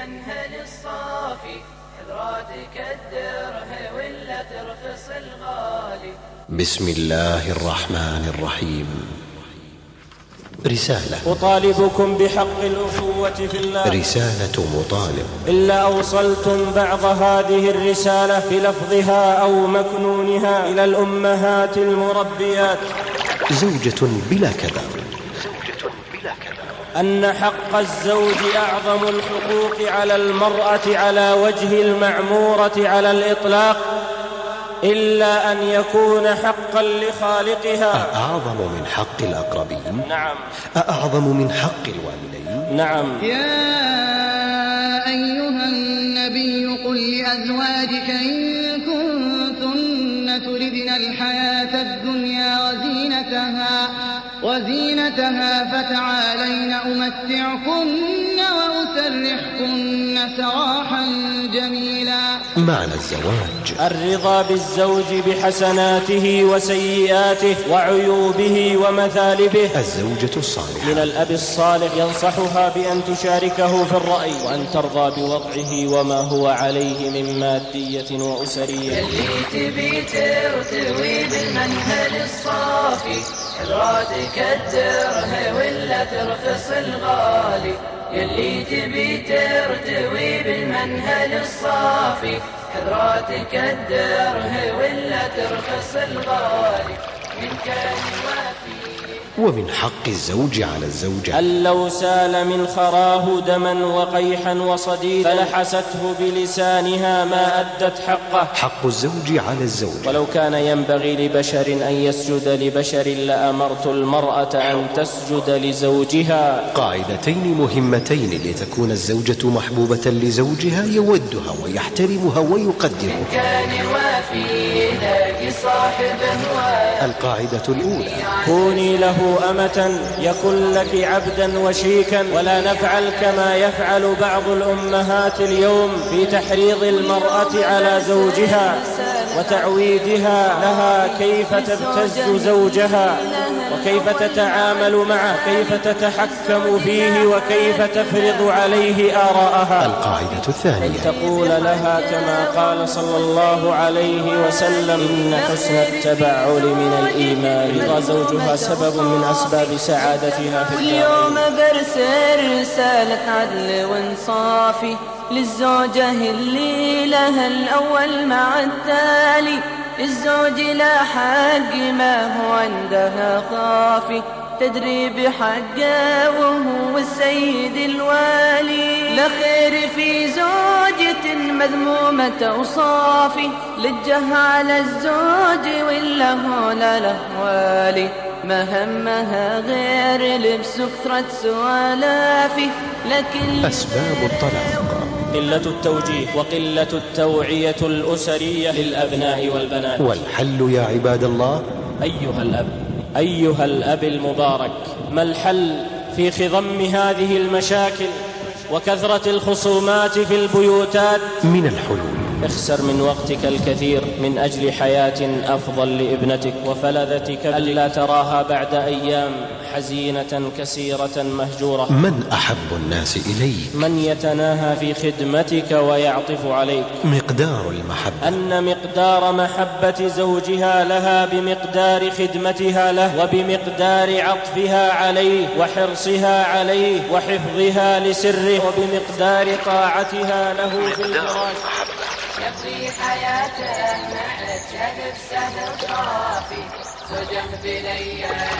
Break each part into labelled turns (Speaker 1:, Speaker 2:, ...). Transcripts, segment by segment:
Speaker 1: بالمنهل الصافي، حضراتك الدره ولا ترخص الغالي.
Speaker 2: بسم الله الرحمن الرحيم. رسالة
Speaker 3: أطالبكم بحق الأخوة في الله.
Speaker 2: رسالة مطالب.
Speaker 3: إلا أوصلتم بعض هذه الرسالة بلفظها أو مكنونها إلى الأمهات المربيات.
Speaker 2: زوجة بلا كذا.
Speaker 3: أن حق الزوج أعظم الحقوق على المرأة على وجه المعمورة على الإطلاق، إلا أن يكون حقا لخالقها.
Speaker 2: أعظم من حق الأقربين؟
Speaker 3: نعم.
Speaker 2: أعظم من حق الوالدين؟
Speaker 3: نعم.
Speaker 4: يا أيها النبي قل لأزواجك إن كنتن تردن الحياة الدنيا وزينتها فتعالين أمتعكن وأسرحكن سراحا جميلا.
Speaker 2: معنى الزواج
Speaker 3: الرضا بالزوج بحسناته وسيئاته وعيوبه ومثالبه.
Speaker 2: الزوجة الصالحة.
Speaker 3: من الأب الصالح ينصحها بأن تشاركه في الرأي وأن ترضى بوضعه وما هو عليه من مادية وأسرية.
Speaker 1: اللي تبي ترتوي بالمنهل الصافي، حضراتك الدره ولا ترخص الغالي. يلي تبي ترتوي بالمنهل الصافي، حضراتك الدره ولا ترخص الغالي. من كان وافي.
Speaker 2: ومن حق الزوج على الزوجة
Speaker 3: أن لو سال من خراه دما وقيحا وصديدا فلحسته بلسانها ما أدت حقه.
Speaker 2: حق الزوج على الزوج.
Speaker 3: ولو كان ينبغي لبشر أن يسجد لبشر لأمرت المرأة أن تسجد لزوجها.
Speaker 2: قاعدتين مهمتين لتكون الزوجة محبوبة لزوجها يودها ويحترمها ويقدرها.
Speaker 1: من كان وافي لاقي صاحبه.
Speaker 2: القاعدة الأولى:
Speaker 3: كوني له أمة يكن لك عبدا وشيكا، ولا نفعل كما يفعل بعض الأمهات اليوم في تحريض المرأة على زوجها وتعويدها لها كيف تبتز زوجها وكيف تتعامل معه، كيف تتحكم فيه وكيف تفرض عليه آراءها.
Speaker 2: القاعدة الثانية:
Speaker 3: أن تقول لها كما قال صلى الله عليه وسلم: إن حسن التبعل من الإيمان. رضا زوجها سبب من أسباب سعادتها في
Speaker 1: كل
Speaker 3: الدارين.
Speaker 1: يوم برسل رسالة عدل وانصافي للزوجة اللي لها الأول مع التالي. الزوج لا حق ما هو عندها خافي، تدري بحقه وهو السيد الوالي. لا خير في زوجة مذمومة أوصافي، لجها على الزوج ولا هو له والي. ما همها غير لبس كثرة سوالافي. لكن
Speaker 2: أسباب الطلاق:
Speaker 3: قلة التوجيه وقلة التوعية الأسرية للأبناء والبنات.
Speaker 2: والحل يا عباد الله:
Speaker 3: أيها الأب المبارك، ما الحل في خضم هذه المشاكل وكثرة الخصومات في البيوتات؟
Speaker 2: من الحلول:
Speaker 3: اخسر من وقتك الكثير من أجل حياة أفضل لابنتك وفلذتك، ألا تراها بعد أيام حزينة كسيرة مهجورة.
Speaker 2: من أحب الناس إليك؟
Speaker 3: من يتناهى في خدمتك ويعطف عليك؟
Speaker 2: مقدار المحبة:
Speaker 3: أن مقدار محبة زوجها لها بمقدار خدمتها له وبمقدار عطفها عليه وحرصها عليه وحفظها لسره وبمقدار طاعتها له في الفراش.
Speaker 1: يبغي حياته مع الجنب سهل صافي، زوجه بليالي.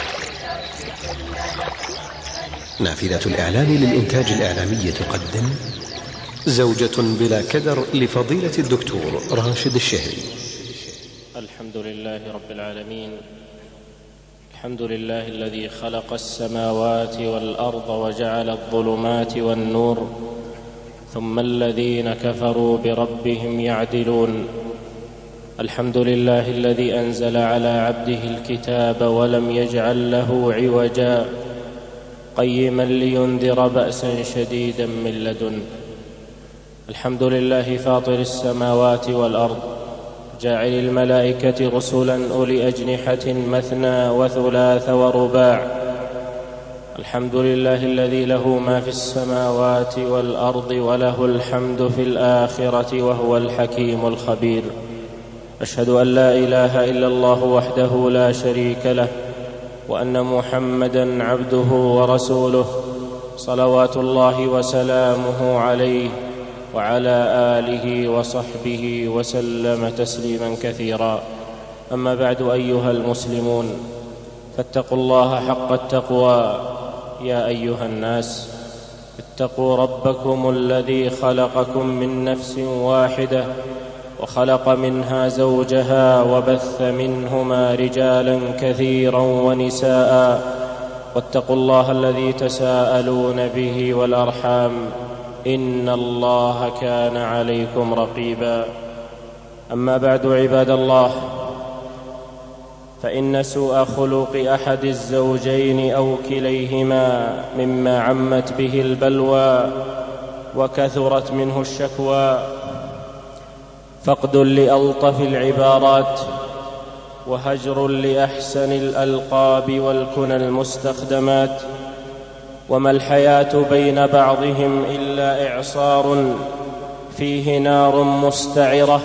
Speaker 2: نافذة الإعلان للإنتاج الإعلامي تقدم زوجة بلا كدر لفضيلة الدكتور راشد الشهري.
Speaker 3: الحمد لله رب العالمين. الحمد لله الذي خلق السماوات والأرض وجعل الظلمات والنور، ثم الذين كفروا بربهم يعدلون. الحمد لله الذي أنزل على عبده الكتاب ولم يجعل له عوجا، قيما لينذر بأسا شديدا من لدنه. الحمد لله فاطر السماوات والأرض، جاعل الملائكة رسلا أولي أجنحة مثنى وثلاث ورباع، الحمد لله الذي له ما في السماوات والأرض وله الحمد في الآخرة وهو الحكيم الخبير. أشهد أن لا إله إلا الله وحده لا شريك له، وأن محمدًا عبده ورسوله، صلوات الله وسلامه عليه وعلى آله وصحبه وسلم تسليمًا كثيرا. أما بعد، أيها المسلمون، فاتقوا الله حق التقوى. يا أيها الناس، اتقوا ربكم الذي خلقكم من نفس واحدة وخلق منها زوجها وبث منهما رجالا كثيرا ونساء، واتقوا الله الذي تساءلون به والأرحام، إن الله كان عليكم رقيبا. أما بعد، عباد الله، فإن سوء خلق أحد الزوجين أو كليهما مما عمت به البلوى وكثرت منه الشكوى، فقد لألطف العبارات وهجر لأحسن الألقاب والكنى المستخدمات، وما الحياة بين بعضهم إلا إعصار فيه نار مستعرة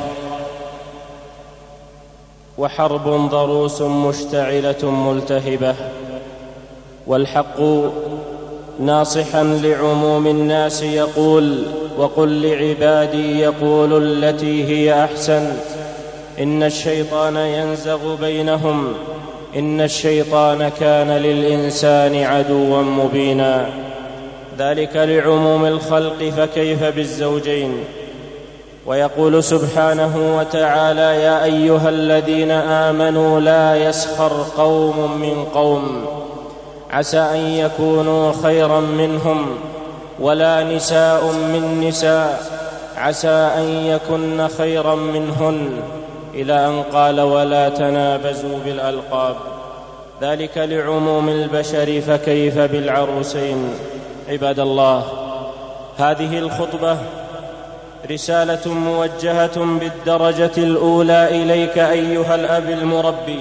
Speaker 3: وحرب ضروس مشتعلة ملتهبة. والحق ناصحا لعموم الناس يقول: وقل لعبادي يقولوا التي هي أحسن، إن الشيطان ينزغ بينهم، إن الشيطان كان للإنسان عدوا مبينا. ذلك لعموم الخلق، فكيف بالزوجين؟ ويقول سبحانه وتعالى: يا أيها الذين آمنوا لا يسخر قوم من قوم عسى أن يكونوا خيرا منهم، ولا نساء من نساء عسى أن يكن خيرا منهن، إلى أن قال: ولا تنابزوا بالألقاب. ذلك لعموم البشر، فكيف بالعروسين؟ عباد الله، هذه الخطبة رسالة موجهة بالدرجة الأولى إليك أيها الأب المربي،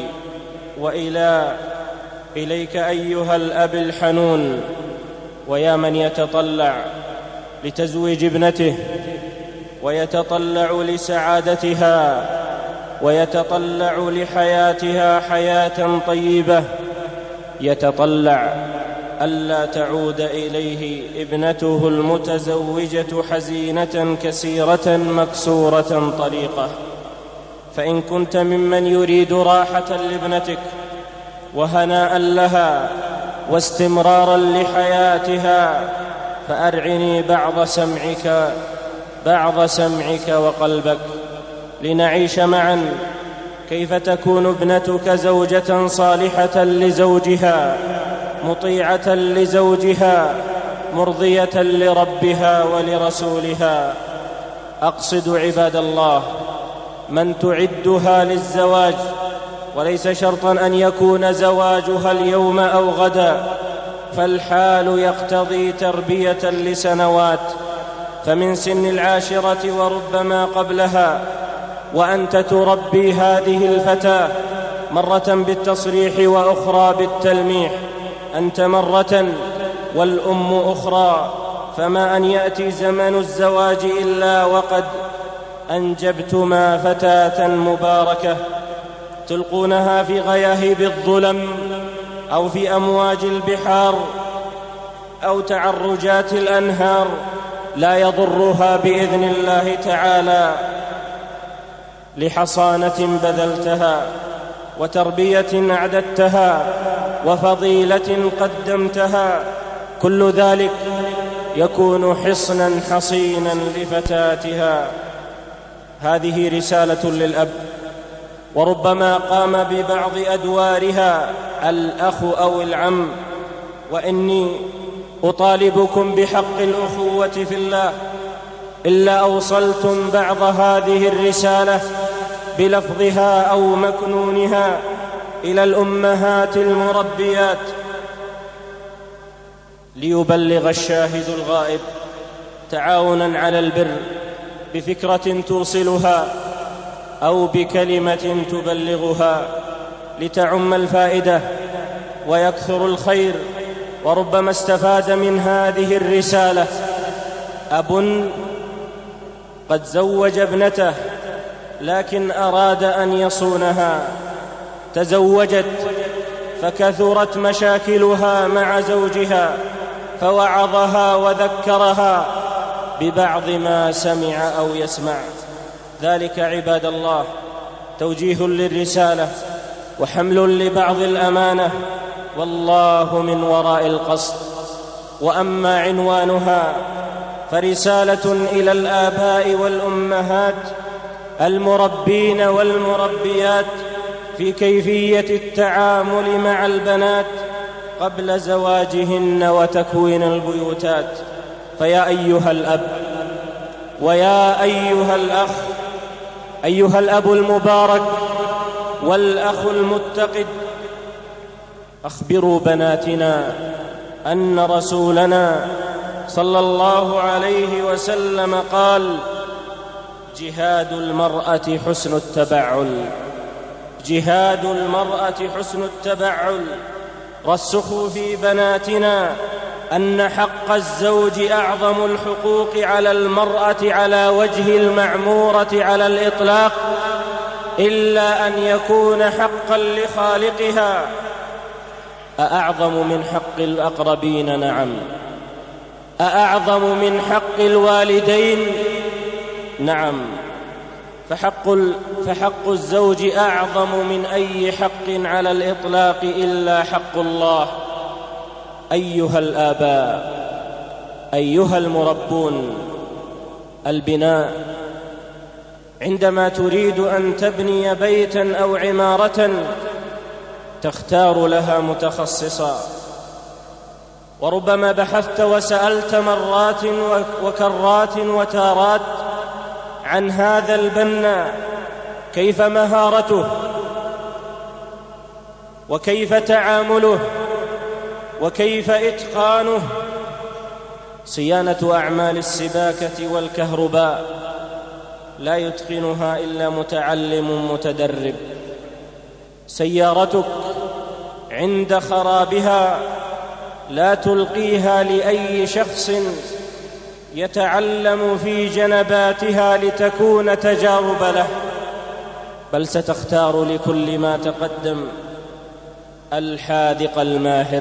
Speaker 3: إليك أيها الأب الحنون، ويا من يتطلع لتزويج ابنته ويتطلع لسعادتها ويتطلع لحياتها حياة طيبة، يتطلع ألا تعود إليه ابنته المتزوجة حزينة كسيرة مكسورة طريقة. فإن كنت ممن يريد راحة لابنتك وهناء لها واستمرارا لحياتها، فأرعني بعض سمعك وقلبك لنعيش معا كيف تكون ابنتك زوجة صالحة لزوجها، مطيعة لزوجها، مرضية لربها ولرسولها. أقصد عباد الله من تعدها للزواج، وليس شرطا أن يكون زواجها اليوم أو غدا، فالحال يقتضي تربية لسنوات، فمن سن 10 وربما قبلها، وأنت تربي هذه الفتاة مرة بالتصريح وأخرى بالتلميح، أنت مرة والأم أخرى، فما أن يأتي زمن الزواج إلا وقد أنجبتما فتاة مباركة تلقونها في غياهب الظلم أو في أمواج البحار أو تعرجات الأنهار، لا يضرها بإذن الله تعالى لحصانة بذلتها وتربية أعددتها وفضيلة قدمتها. كل ذلك يكون حصنا حصينا لفتاتها. هذه رسالة للأب، وربما قام ببعض أدوارها الأخ أو العم، وإني أطالبكم بحق الأخوة في الله إلا أوصلتم بعض هذه الرسالة بلفظها أو مكنونها إلى الأمهات المربيات، ليبلغ الشاهد الغائب، تعاونا على البر بفكرة توصلها أو بكلمة تبلغها، لتعم الفائدة ويكثر الخير وربما استفاد من هذه الرسالة أب قد زوج ابنته لكن أراد أن يصونها، تزوجت فكثرت مشاكلها مع زوجها، فوعظها وذكرها ببعض ما سمع أو يسمع. ذلك عباد الله توجيه للرسالة وحمل لبعض الأمانة، والله من وراء القصد. وأما عنوانها فرسالة إلى الآباء والأمهات المربين والمربيات في كيفية التعامل مع البنات قبل زواجهن وتكوين البيوتات. فيا أيها الأب ويا أيها الأخ، أيها الأب المبارك والأخ المتقد، أخبروا بناتنا أن رسولنا صلى الله عليه وسلم قال: جهاد المرأة حسن التبعل، جهاد المرأة حسن التبعل. رسخوا في بناتنا أن حق الزوج أعظم الحقوق على المرأة على وجه المعمورة على الإطلاق، إلا أن يكون حقا لخالقها. أأعظم من حق الأقربين؟ نعم. أأعظم من حق الوالدين؟ نعم. فحق الزوج أعظم من أي حق على الإطلاق إلا حق الله. أيها الآباء، أيها المربون، البناء عندما تريد أن تبني بيتا أو عمارة تختار لها متخصصا، وربما بحثت وسألت مرات وكرات وتارات عن هذا البنا، كيف مهارته وكيف تعامله وكيف إتقانه. صيانة أعمال السباكة والكهرباء لا يتقنها إلا متعلم متدرب. سيارتك عند خرابها لا تلقيها لأي شخص يتعلم في جنباتها لتكون تجارب له، بل ستختار لكل ما تقدم الحاذق الماهر.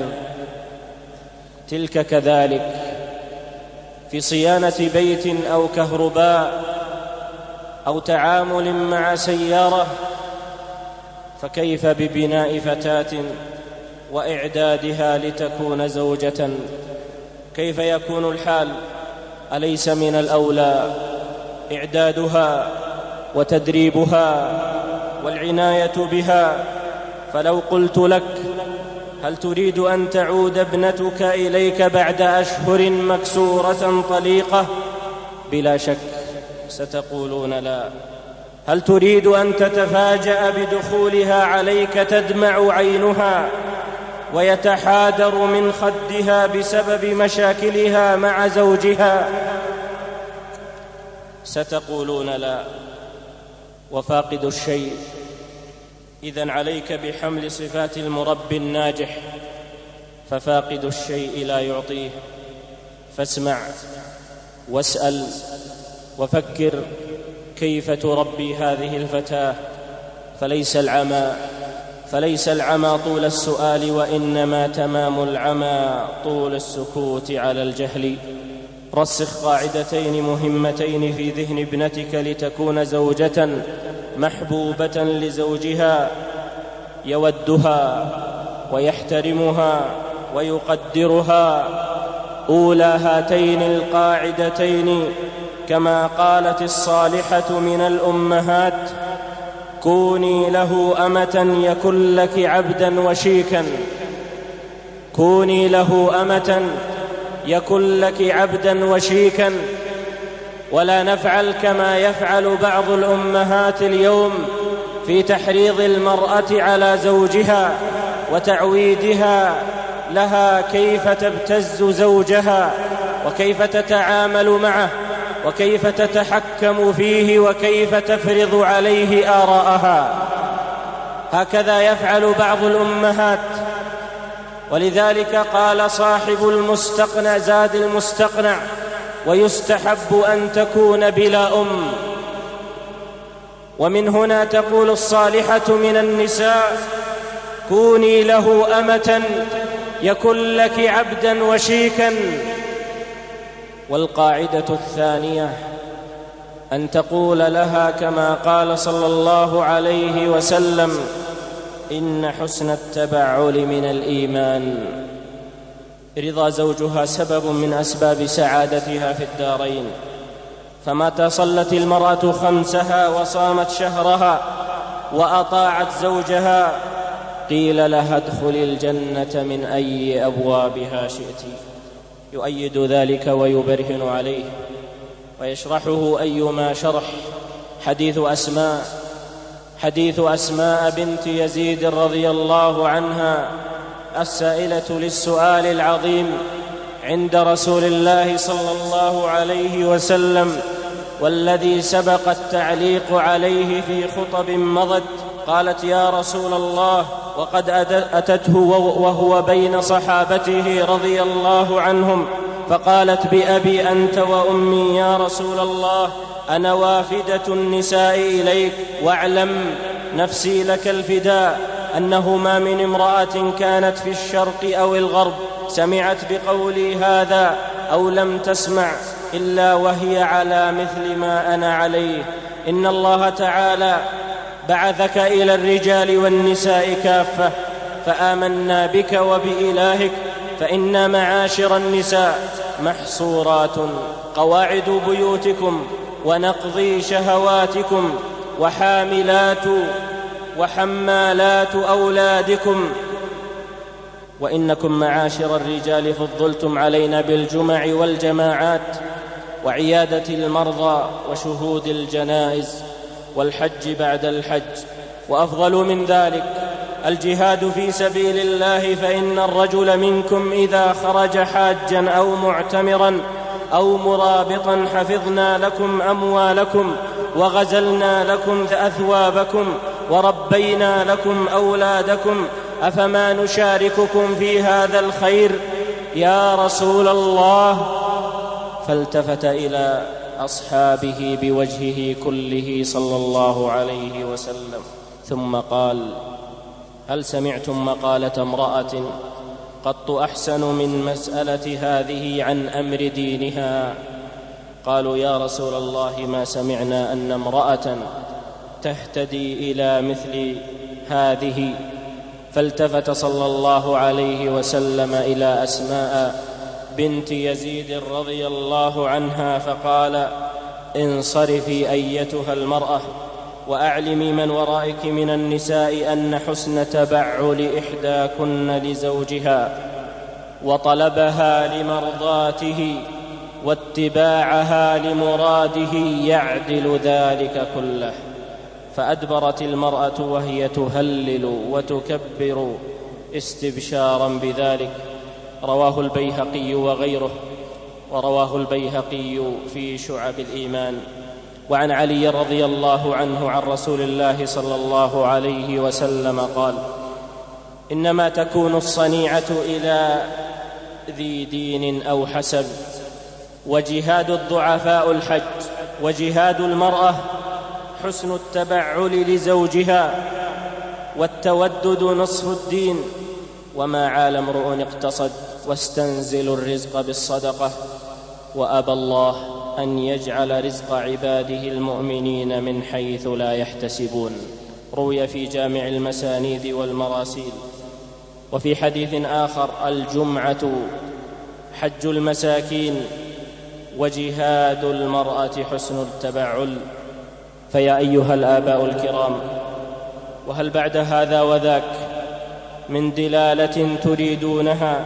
Speaker 3: تلك كذلك في صيانة بيت أو كهرباء أو تعامل مع سيارة، فكيف ببناء فتاة وإعدادها لتكون زوجة؟ كيف يكون الحال؟ أليس من الأولى إعدادها وتدريبها والعناية بها؟ فلو قلت لك: هل تريد أن تعود ابنتك إليك بعد أشهر مكسورة طليقة؟ بلا شك ستقولون لا. هل تريد أن تتفاجأ بدخولها عليك تدمع عينها ويتحادر من خدها بسبب مشاكلها مع زوجها؟ ستقولون لا. وفاقد الشيء، إذن عليك بحمل صفات المربي الناجح، ففاقد الشيء لا يعطيه. فاسمع واسأل وفكر كيف تربي هذه الفتاة، فليس العمى طول السؤال، وإنما تمام العمى طول السكوت على الجهل. رسخ قاعدتين مهمتين في ذهن ابنتك لتكون زوجة محبوبة لزوجها يودها ويحترمها ويقدرها. أولى هاتين القاعدتين كما قالت الصالحة من الأمهات: كوني له أمة يكن لك عبدا وشيكا. كوني له أمة يكن لك عبدا وشيكا. ولا نفعل كما يفعل بعض الأمهات اليوم في تحريض المرأة على زوجها وتعويدها لها كيف تبتز زوجها وكيف تتعامل معه وكيف تتحكم فيه وكيف تفرض عليه آراءها. هكذا يفعل بعض الأمهات ولذلك قال صاحب المستقنع زاد المستقنع: ويستحب أن تكون بلا أم. ومن هنا تقول الصالحة من النساء: كوني له أمة يكن لك عبدا وشيكا. والقاعدة الثانية أن تقول لها كما قال صلى الله عليه وسلم: إن حسن التبعل من الإيمان. رضا زوجها سبب من أسباب سعادتها في الدارين، فمتى صلت المرأة خمسها وصامت شهرها وأطاعت زوجها قيل لها: ادخلي الجنة من أي أبوابها شئت. يؤيد ذلك ويبرهن عليه ويشرحه أيما شرح حديث أسماء بنت يزيد رضي الله عنها السائلة للسؤال العظيم عند رسول الله صلى الله عليه وسلم، والذي سبق التعليق عليه في خطب مضت. قالت: يا رسول الله، وقد أتته وهو بين صحابته رضي الله عنهم، فقالت: بأبي أنت وأمي يا رسول الله، أنا وافدة النساء إليك، واعلم نفسي لك الفداء أنه ما من امرأة كانت في الشرق أو الغرب سمعت بقولي هذا أو لم تسمع إلا وهي على مثل ما أنا عليه. إن الله تعالى بعثك إلى الرجال والنساء كافة، فآمنا بك وبإلهك، فإن معاشر النساء محصورات، قواعد بيوتكم ونقضي شهواتكم وحمالات أولادكم، وإنكم معاشر الرجال فضلتم علينا بالجمع والجماعات وعيادة المرضى وشهود الجنائز والحج بعد الحج. وأفضل من ذلك الجهاد في سبيل الله، فإن الرجل منكم إذا خرج حاجا أو معتمرا أو مرابطا حفظنا لكم أموالكم وغزلنا لكم أثوابكم وربينا لكم أولادكم، أفما نشارككم في هذا الخير يا رسول الله؟ فالتفت إلى أصحابه بوجهه كله صلى الله عليه وسلم ثم قال: هل سمعتم مقالة امرأة قط أحسن من مسألة هذه عن أمر دينها؟ قالوا: يا رسول الله، ما سمعنا أن امرأة تهتدي إلى مثل هذه. فالتفت صلى الله عليه وسلم إلى أسماء بنت يزيد رضي الله عنها فقال: انصرفي أيتها المرأة، وأعلمي من ورائك من النساء أن حسن تبعل إحداكن لزوجها وطلبها لمرضاته واتباعها لمراده يعدل ذلك كله. فأدبرت المرأة وهي تهلل وتكبر استبشارا بذلك. رواه البيهقي وغيره، ورواه البيهقي في شعب الإيمان. وعن علي رضي الله عنه عن رسول الله صلى الله عليه وسلم قال: إنما تكون الصنيعة إلى ذي دين أو حسب، وجهاد الضعفاء الحج، وجهاد المرأة حسن التبعل لزوجها، والتودد نصف الدين. وما عال امرؤ اقتصد واستنزل الرزق بالصدقة، وأبى الله أن يجعل رزق عباده المؤمنين من حيث لا يحتسبون. روي في جامع المسانيد والمراسيل. وفي حديث آخر: الجمعة حج المساكين، وجهاد المرأة حسن التبعل. فيا أيها الآباء الكرام، وهل بعد هذا وذاك من دلالة تريدونها؟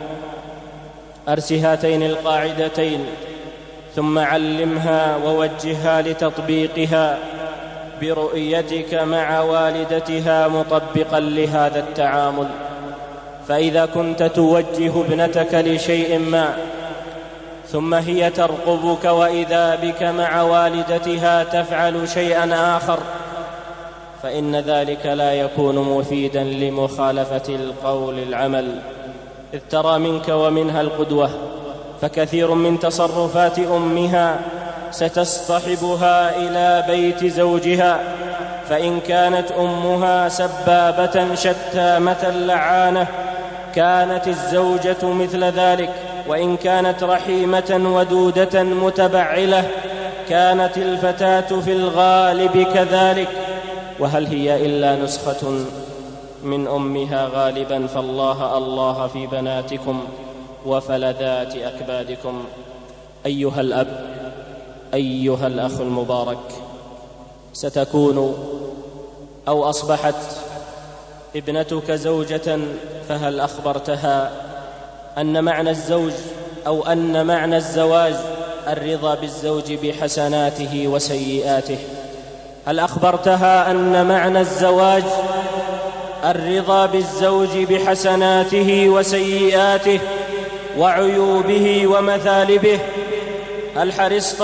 Speaker 3: أرس هاتين القاعدتين ثم علمها ووجهها لتطبيقها برؤيتك مع والدتها مطبقا لهذا التعامل. فإذا كنت توجه ابنتك لشيء ما ثم هي ترقبك وإذا بك مع والدتها تفعل شيئا آخر، فإن ذلك لا يكون مفيدا لمخالفة القول العمل، إذ ترى منك ومنها القدوة، فكثير من تصرفات أمها ستصطحبها إلى بيت زوجها، فإن كانت أمها سبابة شتامة لعانة كانت الزوجة مثل ذلك، وإن كانت رحيمة ودودة متبعلة كانت الفتاة في الغالب كذلك. وهل هي إلا نسخة من أمها غالبا؟ فالله الله في بناتكم وفلذات أكبادكم. أيها الأب، أيها الأخ المبارك، ستكون أو أصبحت ابنتك زوجة، فهل أخبرتها أن معنى الزوج أو أن معنى الزواج الرضا بالزوج بحسناته وسيئاته؟ هل أخبرتها أن معنى الزواج الرضا بالزوج بحسناته وسيئاته وعيوبه ومثالبه؟ هل حرصت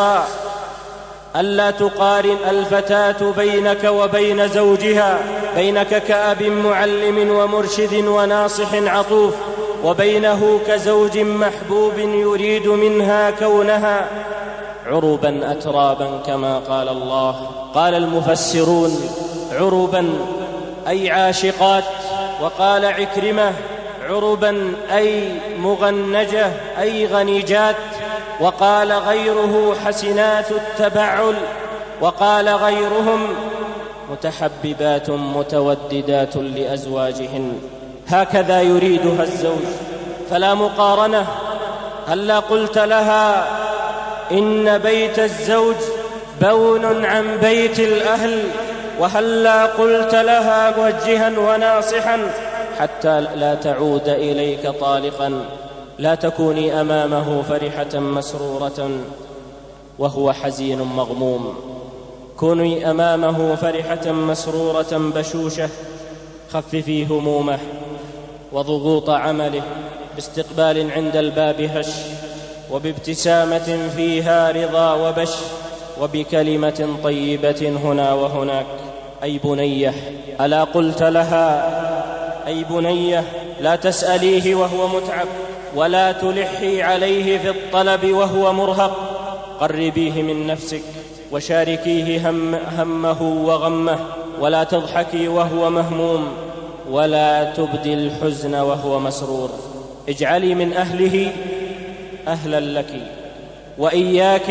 Speaker 3: ألا تقارن الفتاة بينك وبين زوجها، بينك كأب معلم ومرشد وناصح عطوف، وبينه كزوج محبوب يريد منها كونها عربا أترابا كما قال الله؟ قال المفسرون عربا أي عاشقات، وقال عكرمة عربا أي مغنجة أي غنيجات، وقال غيره حسنات التبعل، وقال غيرهم متحببات متوددات لأزواجهن. هكذا يريدها الزوج، فلا مقارنة. هلا قلت لها إن بيت الزوج بون عن بيت الأهل؟ وهلا قلت لها موجها وناصحا حتى لا تعود إليك طالقا؟ لا تكوني أمامه فرحة مسرورة وهو حزين مغموم، كوني أمامه فرحة مسرورة بشوشة. خففي همومه وضغوط عمله باستقبال عند الباب هش، وبابتسامة فيها رضا وبش، وبكلمة طيبة هنا وهناك. أي بنية، ألا قلت لها أي بنية لا تسأليه وهو متعب، ولا تلحي عليه في الطلب وهو مرهق، قربيه من نفسك وشاركيه همه وغمه، ولا تضحكي وهو مهموم، ولا تبدي الحزن وهو مسرور. اجعلي من أهله أهلا لك، وإياك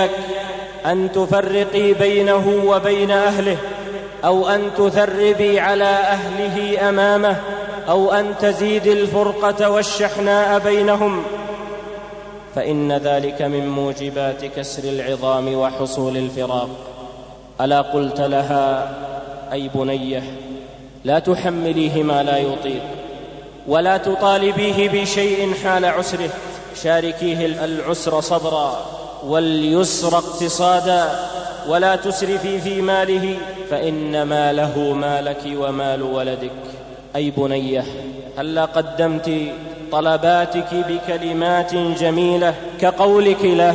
Speaker 3: أن تفرقي بينه وبين أهله، أو أن تثربي على أهله أمامه، أو أن تزيد الفرقة والشحناء بينهم، فإن ذلك من موجبات كسر العظام وحصول الفراق. ألا قلت لها أي بنية لا تحمليه ما لا يطيق، ولا تطالبيه بشيء حال عسره، شاركيه العسر صبرا واليسر اقتصادا، ولا تسرفي في ماله فإن ماله مالك ومال ولدك. أي بنية هلا قدمت طلباتك بكلمات جميلة كقولك له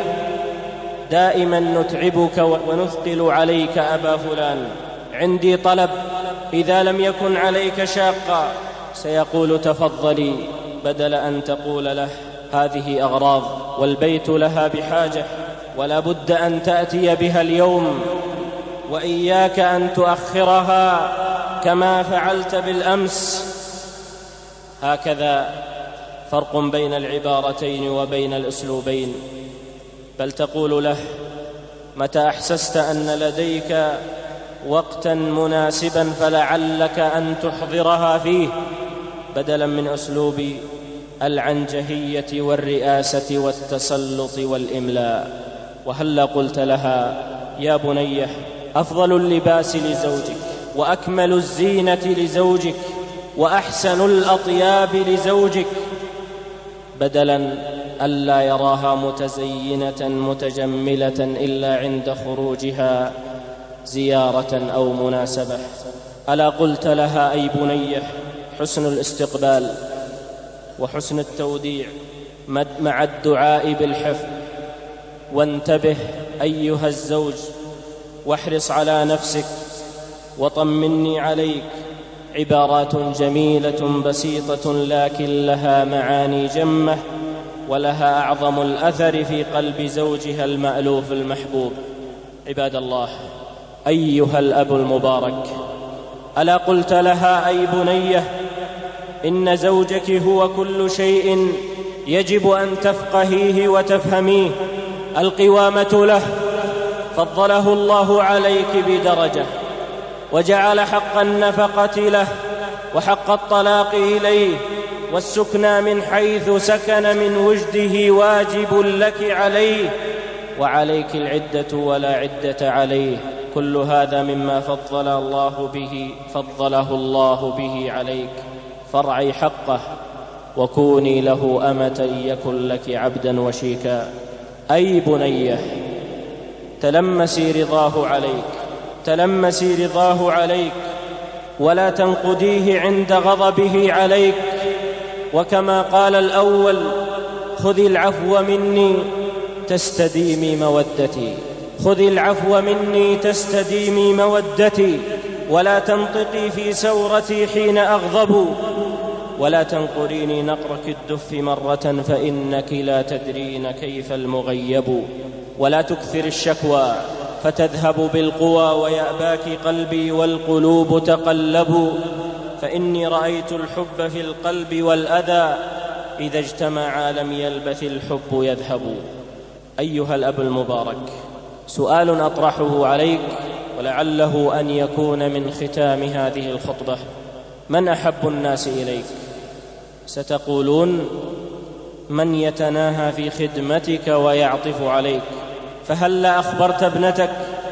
Speaker 3: دائما نتعبك ونثقل عليك أبا فلان، عندي طلب إذا لم يكن عليك شاقا سيقول تفضلي، بدل أن تقول له هذه أغراض والبيت لها بحاجة ولا بد أن تأتي بها اليوم، وإياك أن تؤخرها كما فعلت بالأمس. هكذا فرق بين العبارتين وبين الأسلوبين. بل تقول له متى أحسست أن لديك وقتا مناسبا فلعلك أن تحضرها فيه، بدلا من أسلوب العنجهية والرئاسة والتسلط والإملاء. وهلا قلت لها يا بنية أفضل اللباس لزوجك، وأكمل الزينة لزوجك، وأحسن الأطياب لزوجك، بدلا ألا يراها متزينة متجملة إلا عند خروجها زيارة أو مناسبة. ألا قلت لها أي بنية حسن الاستقبال وحسن التوديع مع الدعاء بالحفظ. وانتبه أيها الزوج واحرص على نفسك وطمني عليك عبارات جميلة بسيطة لكن لها معاني جمة، ولها أعظم الأثر في قلب زوجها المألوف المحبوب. عباد الله، أيها الأب المبارك، ألا قلت لها أي بنية إن زوجك هو كل شيء يجب أن تفقهيه وتفهميه؟ القوامة له فضله الله عليك بدرجة، وجعل حق النفقة له وحق الطلاق إليه، والسكنى من حيث سكن من وجده واجب لك عليه، وعليك العدة ولا عدة عليه. كل هذا مما فضله الله به عليك. فارعي حقه وكوني له أمة يكن لك عبدا وشيكا. أي بنية، تلمسي رضاه عليك ولا تنقديه عند غضبه عليك. وكما قال الأول: خذي العفو مني تستديمي مودتي، ولا تنطقي في سورتي حين أغضب، ولا تنقريني نقرك الدف مرة فإنك لا تدرين كيف المغيب. ولا تكثر الشكوى فتذهب بالقوى، ويأباك قلبي والقلوب تقلب، فإني رأيت الحب في القلب والأذى، إذا اجتمعا لم يلبث الحب يذهب. أيها الأب المبارك، سؤال أطرحه عليك ولعله أن يكون من ختام هذه الخطبة: من أحب الناس إليك؟ ستقولون: من يتناهى في خدمتك ويعطف عليك. فهلا أخبرت ابنتك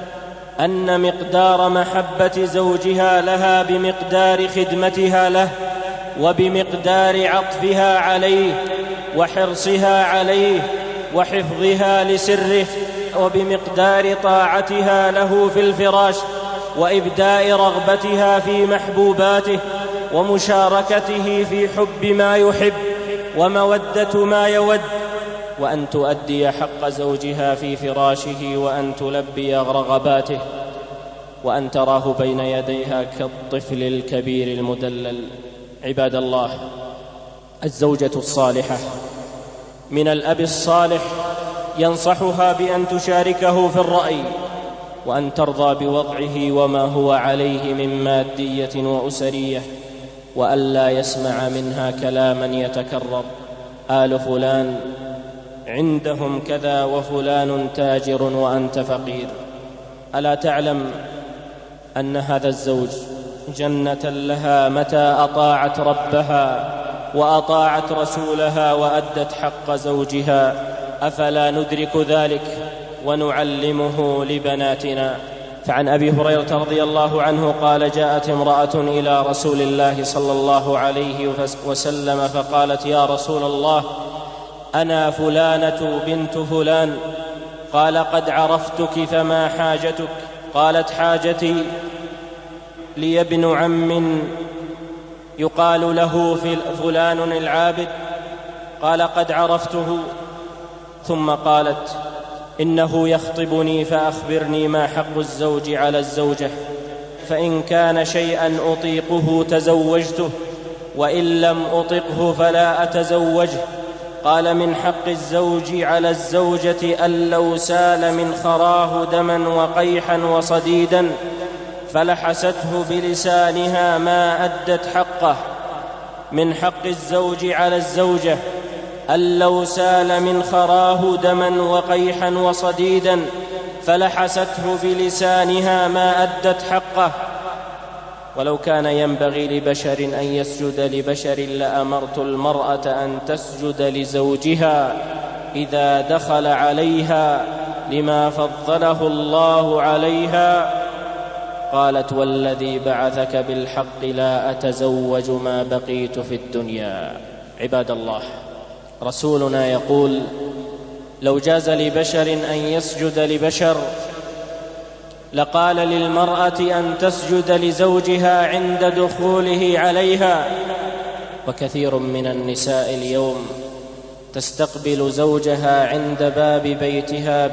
Speaker 3: أن مقدار محبة زوجها لها بمقدار خدمتها له، وبمقدار عطفها عليه وحرصها عليه وحفظها لسره، وبمقدار طاعتها له في الفراش، وإبداء رغبتها في محبوباته، ومشاركته في حب ما يحب ومودة ما يود، وأن تؤدي حق زوجها في فراشه، وأن تلبي رغباته، وأن تراه بين يديها كالطفل الكبير المدلل. عباد الله، الزوجة الصالحة من الأب الصالح ينصحها بأن تشاركه في الرأي، وأن ترضى بوضعه وما هو عليه من مادية وأسرية، وألا يسمع منها كلاما يتكرر: آل فلان عندهم كذا، وفلان تاجر وأنت فقير. ألا تعلم أن هذا الزوج جنة لها متى أطاعت ربها وأطاعت رسولها وأدت حق زوجها؟ أفلا ندرك ذلك ونعلمه لبناتنا؟ فعن أبي هريرة رضي الله عنه قال: جاءت امرأة إلى رسول الله صلى الله عليه وسلم فقالت: يا رسول الله، أنا فلانة بنت فلان. قال: قد عرفتك، فما حاجتك؟ قالت: حاجتي لي ابن عم يقال له فلان العابد. قال: قد عرفته. ثم قالت: إنه يخطبني فأخبرني ما حق الزوج على الزوجة، فإن كان شيئا أطيقه تزوجته، وإن لم أطقه فلا أتزوجه. قال: من حق الزوج على الزوجة أن لو سال من خراه دما وقيحا وصديدا فلحسته بلسانها ما أدت حقه. من حق الزوج على الزوجة أن لو سال من خراه دما وقيحا وصديدا فلحسته بلسانها ما أدت حقه. ولو كان ينبغي لبشر أن يسجد لبشر لأمرت المرأة أن تسجد لزوجها إذا دخل عليها لما فضله الله عليها. قالت: والذي بعثك بالحق لا أتزوج ما بقيت في الدنيا. عباد الله، رسولنا يقول: لو جاز لبشر أن يسجد لبشر لقال للمرأة أن تسجد لزوجها عند دخوله عليها. وكثير من النساء اليوم تستقبل زوجها عند باب بيتها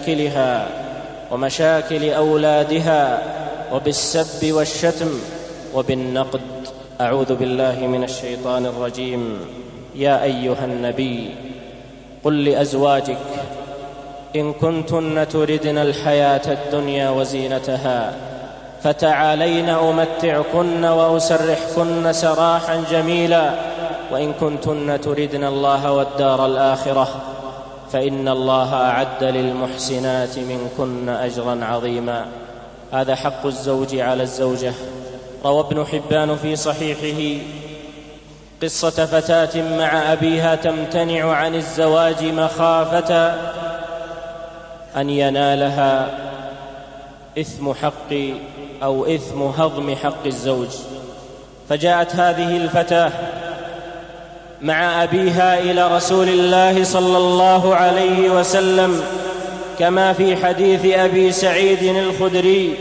Speaker 3: بمشاكلها ومشاكل أولادها وبالسب والشتم، وبالنقد. أعوذ بالله من الشيطان الرجيم. يا أيها النبي قل لأزواجك إن كنتن تردن الحياة الدنيا وزينتها فتعالين أمتعكن وأسرحكن سراحا جميلا وإن كنتن تردن الله والدار الآخرة فإن الله أعد للمحسنات منكن أجرا عظيما. هذا حق الزوج على الزوجة. روى ابن حبان في صحيحه قصة فتاة مع أبيها تمتنع عن الزواج مخافة أن ينالها إثم حق أو إثم هضم حق الزوج، فجاءت هذه الفتاة مع أبيها إلى رسول الله صلى الله عليه وسلم كما في حديث أبي سعيد الخدري،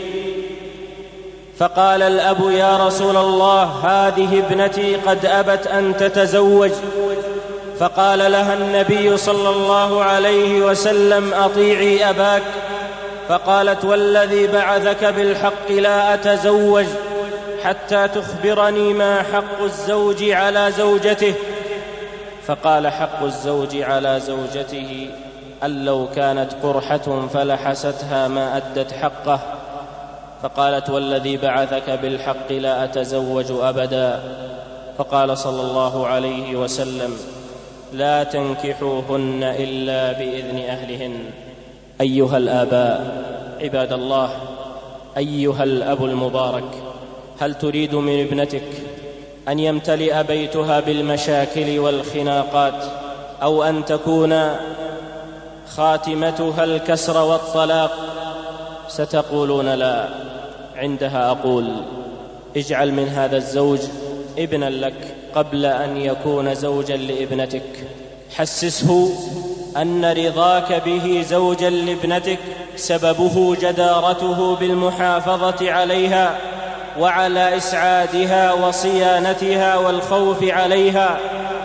Speaker 3: فقال الأب: يا رسول الله، هذه ابنتي قد أبت أن تتزوج. فقال لها النبي صلى الله عليه وسلم: أطيعي أباك. فقالت: والذي بعثك بالحق لا أتزوج حتى تخبرني ما حق الزوج على زوجته. فقال: حق الزوج على زوجته أن لو كانت قرحة فلحستها ما أدت حقه. فقالت: والذي بعثك بالحق لا أتزوج أبدا. فقال صلى الله عليه وسلم: لا تنكحوهن إلا بإذن أهلهن. أيها الآباء عباد الله، أيها الأب المبارك، هل تريد من ابنتك أن يمتلئ بيتها بالمشاكل والخناقات أو أن تكون خاتمتها الكسر والطلاق؟ ستقولون لا. عندها أقول: اجعل من هذا الزوج ابنا لك قبل أن يكون زوجا لابنتك. حسسه أن رضاك به زوجا لابنتك سببه جدارته بالمحافظة عليها وعلى إسعادها وصيانتها والخوف عليها.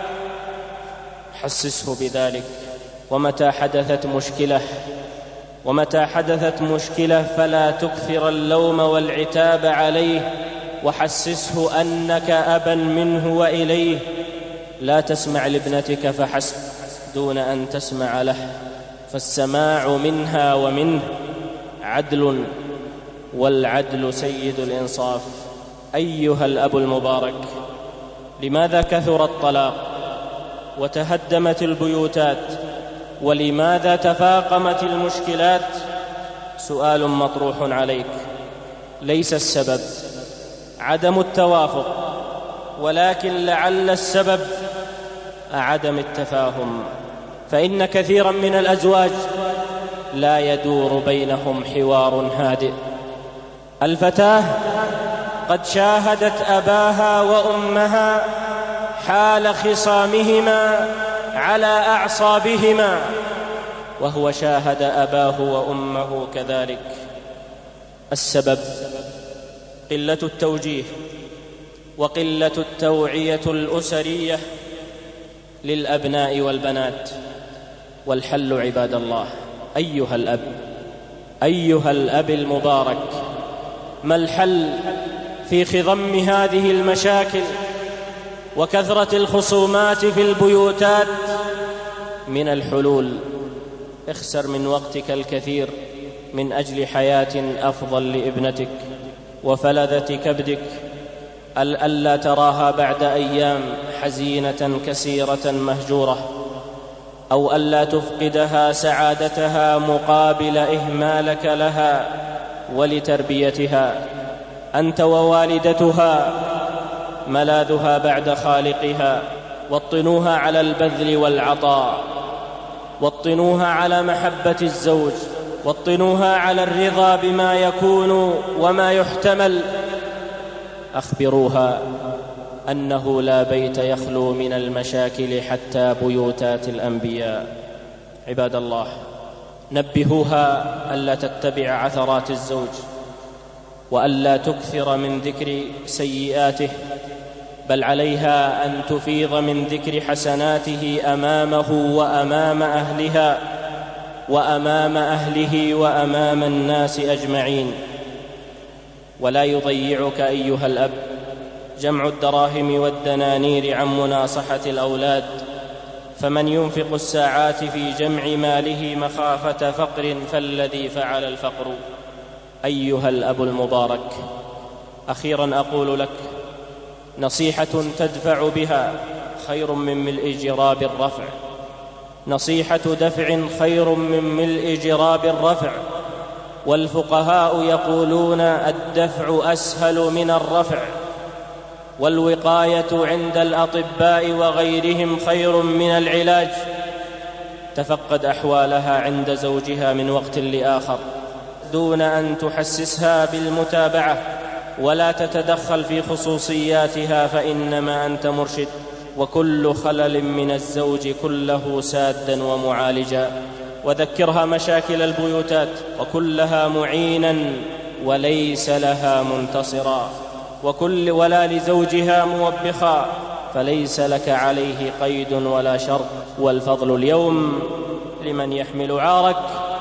Speaker 3: حسسه بذلك. ومتى حدثت مشكلة فلا تكثر اللوم والعتاب عليه، وحسسه أنك أبا منه وإليه. لا تسمع لابنتك فحسب دون أن تسمع له، فالسماع منها ومنه عدل، والعدل سيد الإنصاف. أيها الأب المبارك، لماذا كثر الطلاق وتهدمت البيوتات؟ ولماذا تفاقمت المشكلات؟ سؤال مطروح عليك. ليس السبب عدم التوافق، ولكن لعل السبب عدم التفاهم، فإن كثيرا من الأزواج لا يدور بينهم حوار هادئ. الفتاة قد شاهدت أباها وأمها حال خصامهما على أعصابهما، وهو شاهد أباه وأمه كذلك. السبب قلة التوجيه وقلة التوعية الأسرية للأبناء والبنات. والحل عباد الله، أيها الأب المبارك، ما الحل في خضم هذه المشاكل وكثرة الخصومات في البيوتات؟ من الحلول: اخسر من وقتك الكثير من أجل حياة أفضل لابنتك وفلذة كبدك، ألا تراها بعد أيام حزينة كسيرة مهجورة، أو ألا تفقدها سعادتها مقابل إهمالك لها ولتربيتها. أنت ووالدتها ملاذها بعد خالقها، وطنوها على البذل والعطاء، وطنوها على محبة الزوج، وطنوها على الرضا بما يكون وما يحتمل. أخبروها أنه لا بيت يخلو من المشاكل حتى بيوتات الأنبياء. عباد الله، نبهوها ألا تتبع عثرات الزوج، وألا تكثر من ذكر سيئاته، بل عليها أن تفيض من ذكر حسناته أمامه وأمام أهلها وأمام أهله وأمام الناس أجمعين. ولا يضيعك أيها الأب جمع الدراهم والدنانير عن مناصحة الأولاد، فمن ينفق الساعات في جمع ماله مخافة فقر فالذي فعل الفقر. أيها الأب المبارك، أخيرا أقول لك نصيحة تدفع بها خير من ملء جراب الرفع، نصيحة دفع خير من ملء جراب الرفع. والفقهاء يقولون الدفع أسهل من الرفع، والوقاية عند الأطباء وغيرهم خير من العلاج. تفقد أحوالها عند زوجها من وقت لآخر دون أن تحسسها بالمتابعة، ولا تتدخل في خصوصياتها، فإنما أنت مرشد، وكل خلل من الزوج كله سادا ومعالجا. وذكرها مشاكل البيوتات، وكلها معينا وليس لها منتصرا، ولا لزوجها موبخا، فليس لك عليه قيد ولا شر. والفضل اليوم لمن يحمل عارك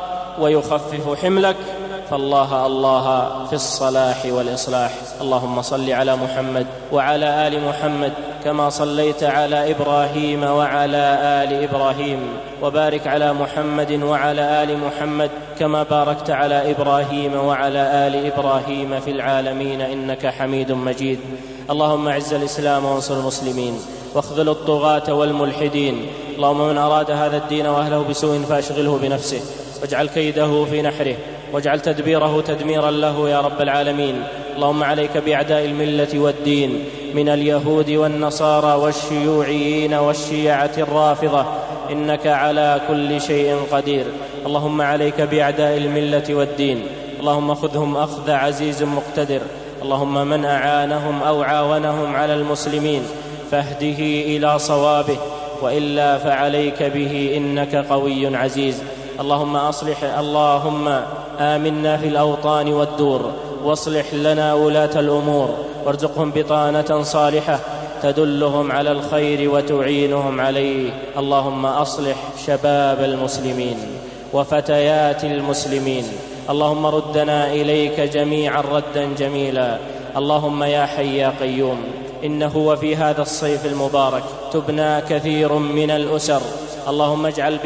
Speaker 3: ويخفف حملك، فالله الله في الصلاح والإصلاح. اللهم صل على محمد وعلى آل محمد كما صليت على إبراهيم وعلى آل إبراهيم، وبارك على محمد وعلى آل محمد كما باركت على إبراهيم وعلى آل إبراهيم في العالمين إنك حميد مجيد. اللهم أعز الإسلام وانصر المسلمين، واخذل الطغاة والملحدين. اللهم من أراد هذا الدين وأهله بسوء فأشغله بنفسه، واجعل كيده في نحره، واجعل تدبيره تدميرا له يا رب العالمين. اللهم عليك بأعداء الملة والدين من اليهود والنصارى والشيوعيين والشيعة الرافضة، إنك على كل شيء قدير. اللهم عليك بأعداء الملة والدين، اللهم خذهم أخذ عزيز مقتدر. اللهم من أعانهم أو عاونهم على المسلمين فاهده إلى صوابه، وإلا فعليك به إنك قوي عزيز. اللهم آمنا في الأوطان والدور، واصلح لنا ولاة الأمور، وارزقهم بطانة صالحة تدلهم على الخير وتعينهم عليه. اللهم أصلح شباب المسلمين وفتيات المسلمين، اللهم ردنا إليك جميعا ردا جميلا. اللهم يا حي يا قيوم، إنه وفي هذا الصيف المبارك تبنى كثير من الأسر. اللهم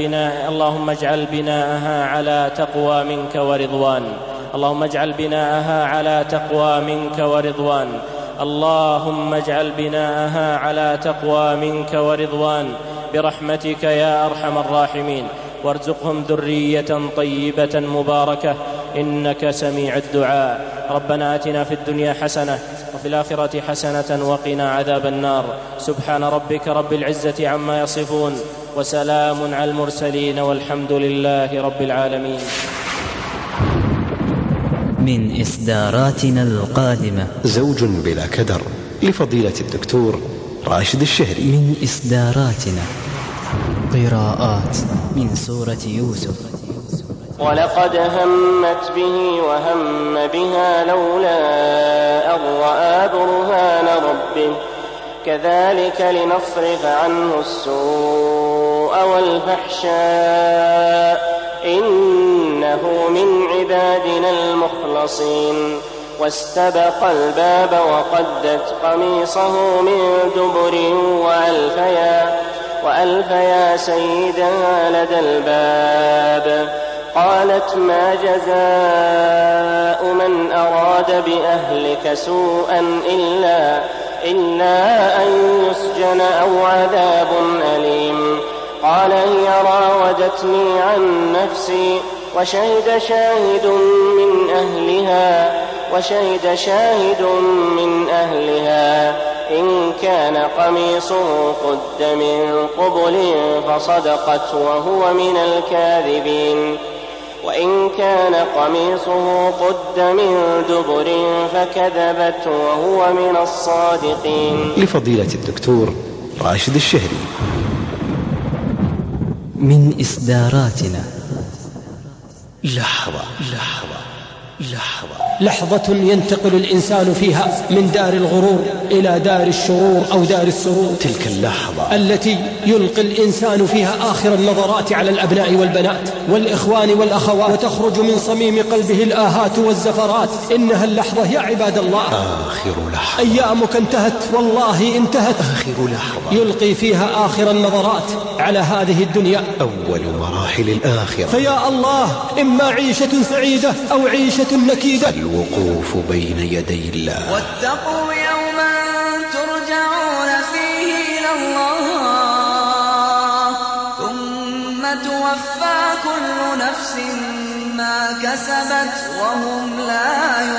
Speaker 3: اجعل بناءها على تقوى منك ورضوان. اللهم اجعل بناءها على تقوى منك ورضوان. اللهم اجعل بناءها على تقوى منك ورضوان برحمتك يا أرحم الراحمين. وارزقهم ذرية طيبة مباركة إنك سميع الدعاء. ربنا آتنا في الدنيا حسنة وفي الآخرة حسنة وقنا عذاب النار. سبحان ربك رب العزة عما يصفون، وسلام على المرسلين، والحمد لله رب العالمين.
Speaker 5: من إصداراتنا القادمة
Speaker 2: زوج بلا كدر لفضيلة الدكتور راشد الشهري.
Speaker 5: من إصداراتنا قراءات من سورة يوسف.
Speaker 3: ولقد همت به وهم بها لولا أن رأى برهان ربه كذلك لنصرف عنه السوء والفحشاء إنه من عبادنا المخلصين. واستبق الباب وقدت قميصه من دبر وألفيا سيدها لدى الباب. قالت ما جزاء من أراد بأهلك سوءا إلا أن يسجن أو عذاب أليم. قال هي راودتني عن نفسي وشهد شاهد من أهلها إن كان قميصه قد من قبل فصدقت وهو من الكاذبين وإن كان قميصه قد من دبر فكذبت وهو من الصادقين.
Speaker 2: لفضيلة الدكتور راشد الشهري.
Speaker 5: من إصداراتنا
Speaker 2: لحظة
Speaker 3: لحظة ينتقل الإنسان فيها من دار الغرور إلى دار الشرور أو دار السرور.
Speaker 2: تلك اللحظة
Speaker 3: التي يلقي الإنسان فيها آخر النظرات على الأبناء والبنات والإخوان والأخوات، وتخرج من صميم قلبه الآهات والزفرات. إنها اللحظة يا عباد الله،
Speaker 2: آخر لحظة.
Speaker 3: أيامك انتهت، والله انتهت.
Speaker 2: آخر لحظة
Speaker 3: يلقي فيها آخر النظرات على هذه الدنيا،
Speaker 2: أول مراحل الآخرة.
Speaker 3: فيا الله، إما عيشة سعيدة أو عيشة نكيدة.
Speaker 2: الوقوف بين يدي الله.
Speaker 1: واتقوا يوما ترجعون فيه إلى الله ثم توفى كل نفس ما كسبت وهم لا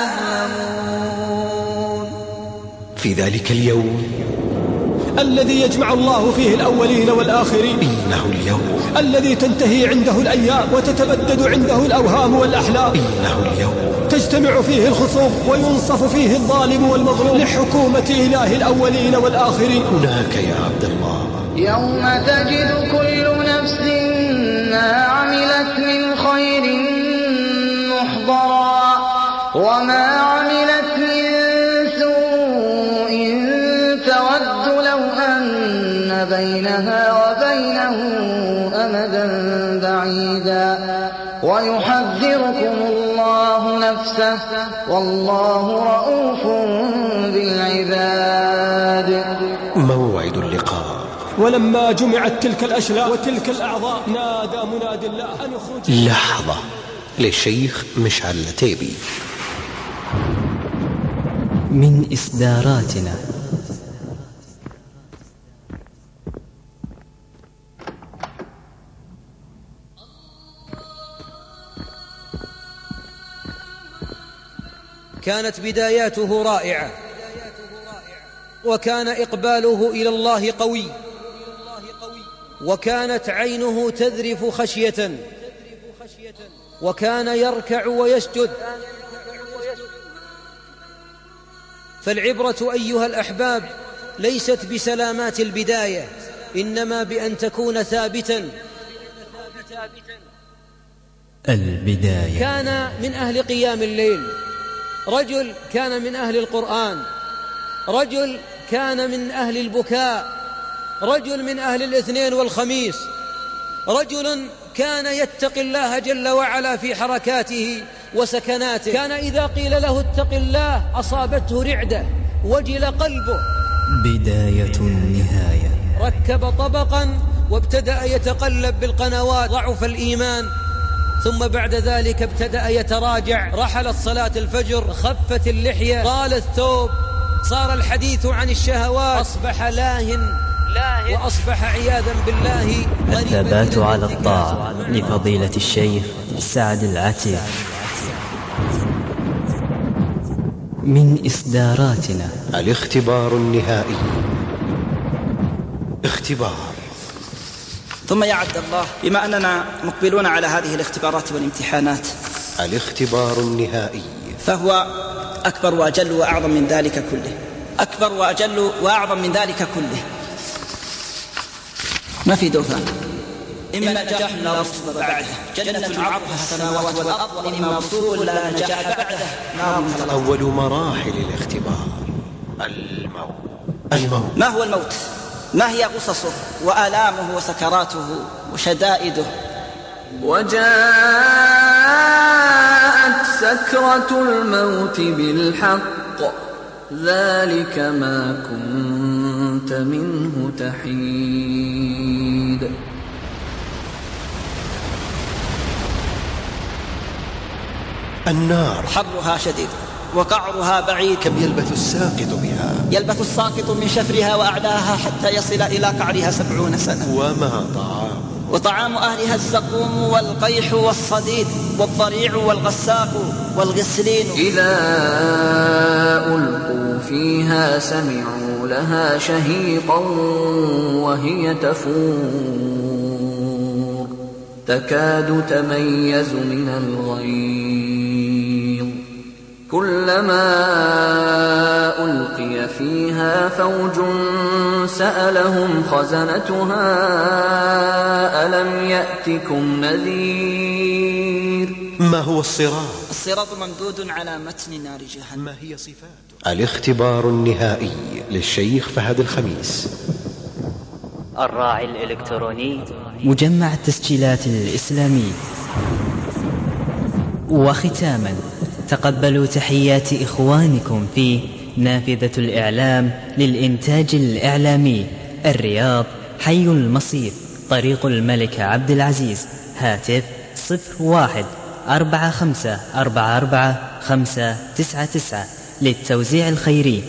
Speaker 1: يظلمون.
Speaker 2: في ذلك اليوم
Speaker 3: الذي يجمع الله فيه الأولين والآخرين،
Speaker 2: إنه اليوم
Speaker 3: الذي تنتهي عنده الأيام وتتبدد عنده الأوهام والأحلام،
Speaker 2: إنه اليوم
Speaker 3: تجتمع فيه الخصوم وينصف فيه الظالم والمظلوم لحكومة إله الأولين والآخرين.
Speaker 2: هناك يا عبد الله
Speaker 4: يوم تجد كل نفس ما عملت من خير محضرا وما عملت من سوء تود لو أن بينها وبينه أمدا بعيدا ويحذركم الله نفسه والله رؤوف بالعباد.
Speaker 2: موعد اللقاء.
Speaker 3: ولما جمعت تلك الأشلاء وتلك الأعضاء نادى منادي الله أن اخرج.
Speaker 2: لحظة للشيخ مشعل العتيبي.
Speaker 5: من إصداراتنا.
Speaker 6: كانت بداياته رائعة، وكان إقباله إلى الله قوي، وكانت عينه تذرف خشية، وكان يركع ويسجد. فالعبرة أيها الأحباب ليست بسلامات البداية، إنما بأن تكون ثابتا.
Speaker 5: البداية.
Speaker 6: كان من أهل قيام الليل، رجل كان من أهل القرآن، رجل كان من أهل البكاء، رجل من أهل الاثنين والخميس، رجل كان يتقي الله جل وعلا في حركاته وسكناته. كان إذا قيل له اتق الله أصابته رعدة، وجل قلبه.
Speaker 5: بداية النهاية.
Speaker 6: ركب طبقا وابتدأ يتقلب بالقنوات، ضعف الإيمان. ثم بعد ذلك ابتدأ يتراجع، رحلت صلاة الفجر، خفت اللحية، طال الثوب، صار الحديث عن الشهوات، أصبح لاهٍ وأصبح عياذا بالله.
Speaker 5: الثبات على الطاعة لفضيلة الشيخ سعد العتيبي. من إصداراتنا.
Speaker 2: الاختبار النهائي. اختبار.
Speaker 7: ثم يا عبد الله، بما أننا مقبلون على هذه الاختبارات والامتحانات،
Speaker 2: الاختبار النهائي
Speaker 7: فهو أكبر وأجل وأعظم من ذلك كله. أكبر وأجل وأعظم من ذلك كله. ما في دوثان، إما نجاح لا مصير بعده، جنة عرضها السماوات والأرض، وإما مصير لا نجاح بعده، نار.
Speaker 2: أول مراحل الاختبار الموت.
Speaker 7: ما هو الموت؟ ما هي قصصه وآلامه وسكراته وشدائده؟
Speaker 1: وجاءت سكرة الموت بالحق ذلك ما كنت منه تحيد.
Speaker 2: النار
Speaker 7: حرها شديد وقعرها بعيد.
Speaker 2: كم يلبث الساقط بها؟
Speaker 7: يلبث الساقط من شفرها وأعلاها حتى يصل إلى قعرها 70 سنة.
Speaker 2: وما
Speaker 7: وطعام أهلها الزقوم والقيح والصديد والضريع والغساق والغسلين.
Speaker 1: إذا ألقوا فيها سمعوا لها شهيقا وهي تفور تكاد تميز من الغيظ. كلما ألقي فيها فوج سألهم خزنتها ألم يأتكم نذير.
Speaker 2: ما هو الصراط؟
Speaker 7: الصراط ممدود على متن نار جهنم.
Speaker 2: ما هي صفاته؟ الاختبار النهائي للشيخ فهد الخميس.
Speaker 5: الراعي الإلكتروني مجمع التسجيلات الإسلامي. وختاما تقبلوا تحيات إخوانكم في نافذة الإعلام للإنتاج الإعلامي الرياض، حي المصير، طريق الملك عبد العزيز. هاتف 01-4544-599. للتوزيع الخيري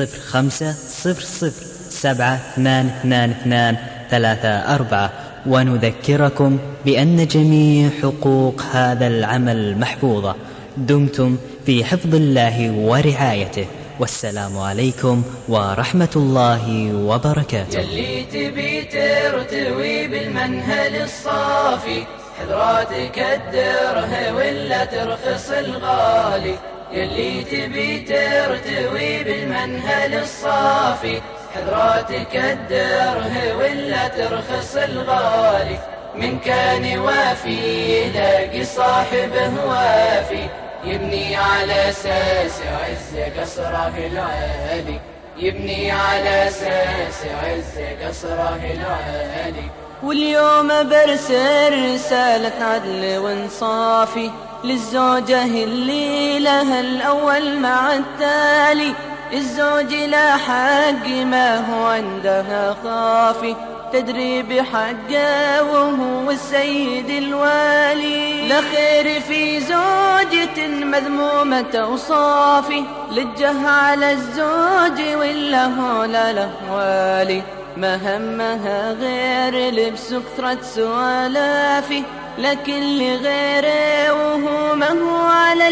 Speaker 5: 0500-72234. ونذكركم بأن جميع حقوق هذا العمل محفوظة. دمتم في حفظ الله ورعايته، والسلام عليكم ورحمة الله وبركاته.
Speaker 1: يلي تبي ترتوي بالمنهل الصافي، حضراتك الدره ولا ترخص الغالي. يلي تبي ترتوي بالمنهل الصافي، حضراتك الدره ولا ترخص الغالي. من كان وافي لاقي صاحبه وافي، يبني على أساس عز قصره العالي. يبني على أساس عز قصره العالي.
Speaker 8: واليوم برسل رسالة عدل وانصافي للزوجة اللي لها الأول مع التالي. الزوج لا حق ما هو عندها خافي، تدري بحقه وهو السيد الوالي. لا خير في زوجة مذمومة أوصافي، لجه على الزوج ولا هو لا له والي. ما همها غير لبس كثرة سوالافي، لكن لغيره وهو ما هو على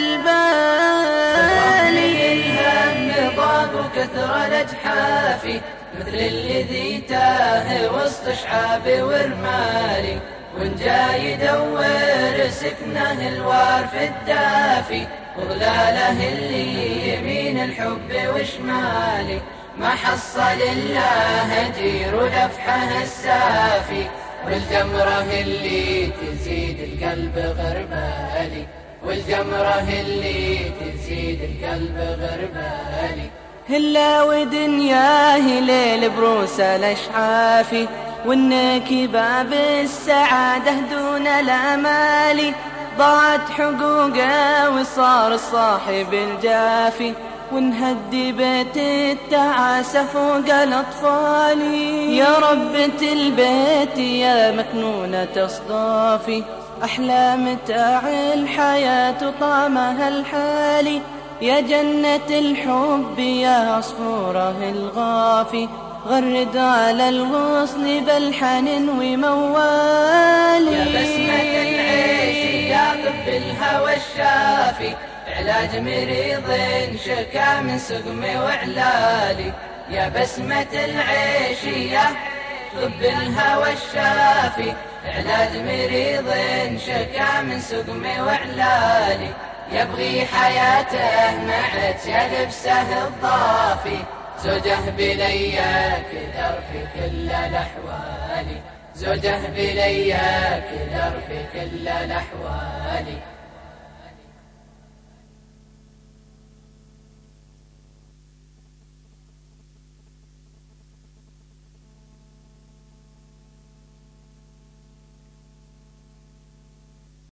Speaker 8: البالي.
Speaker 1: الهم ضاق وكثر الأجحافي، مثل الذي تاه وسط شعابي ورمالي. وان جاي يدور سكنه الوار في الدافي، وظلاله اللي يمين الحب وشمالي. ما حصل إلا هجير ولفحه السافي، والجمرة اللي تزيد القلب غربالي. والجمرة اللي تزيد القلب غربالي.
Speaker 8: هلا ودنياه ليل بروس الأشعافي، وإنك باب السعادة دون الأمال. ضاعت حقوقه وصار الصاحب الجافي، ونهدي بيت التعاسة فوق الأطفال. يا ربة البيت يا مكنونة أصدافي، أحلى متاع الحياة طعمها الحالي. يا جنة الحب يا عصفوره الغافي، غرد على الغصن بالحنين وموالي.
Speaker 1: يا بسمة العيش يا طب الهوى الشافي، علاج مريض شكا من سقم وعلالي. يا بسمة العيش يا طب الهوى الشافي، علاج مريض شكا من سقم وعلالي. يبغي حياته معت لبسه الضافي، زوجه بليا كدر في كل الأحوال. زوجه بليا كدر في كل الأحوال.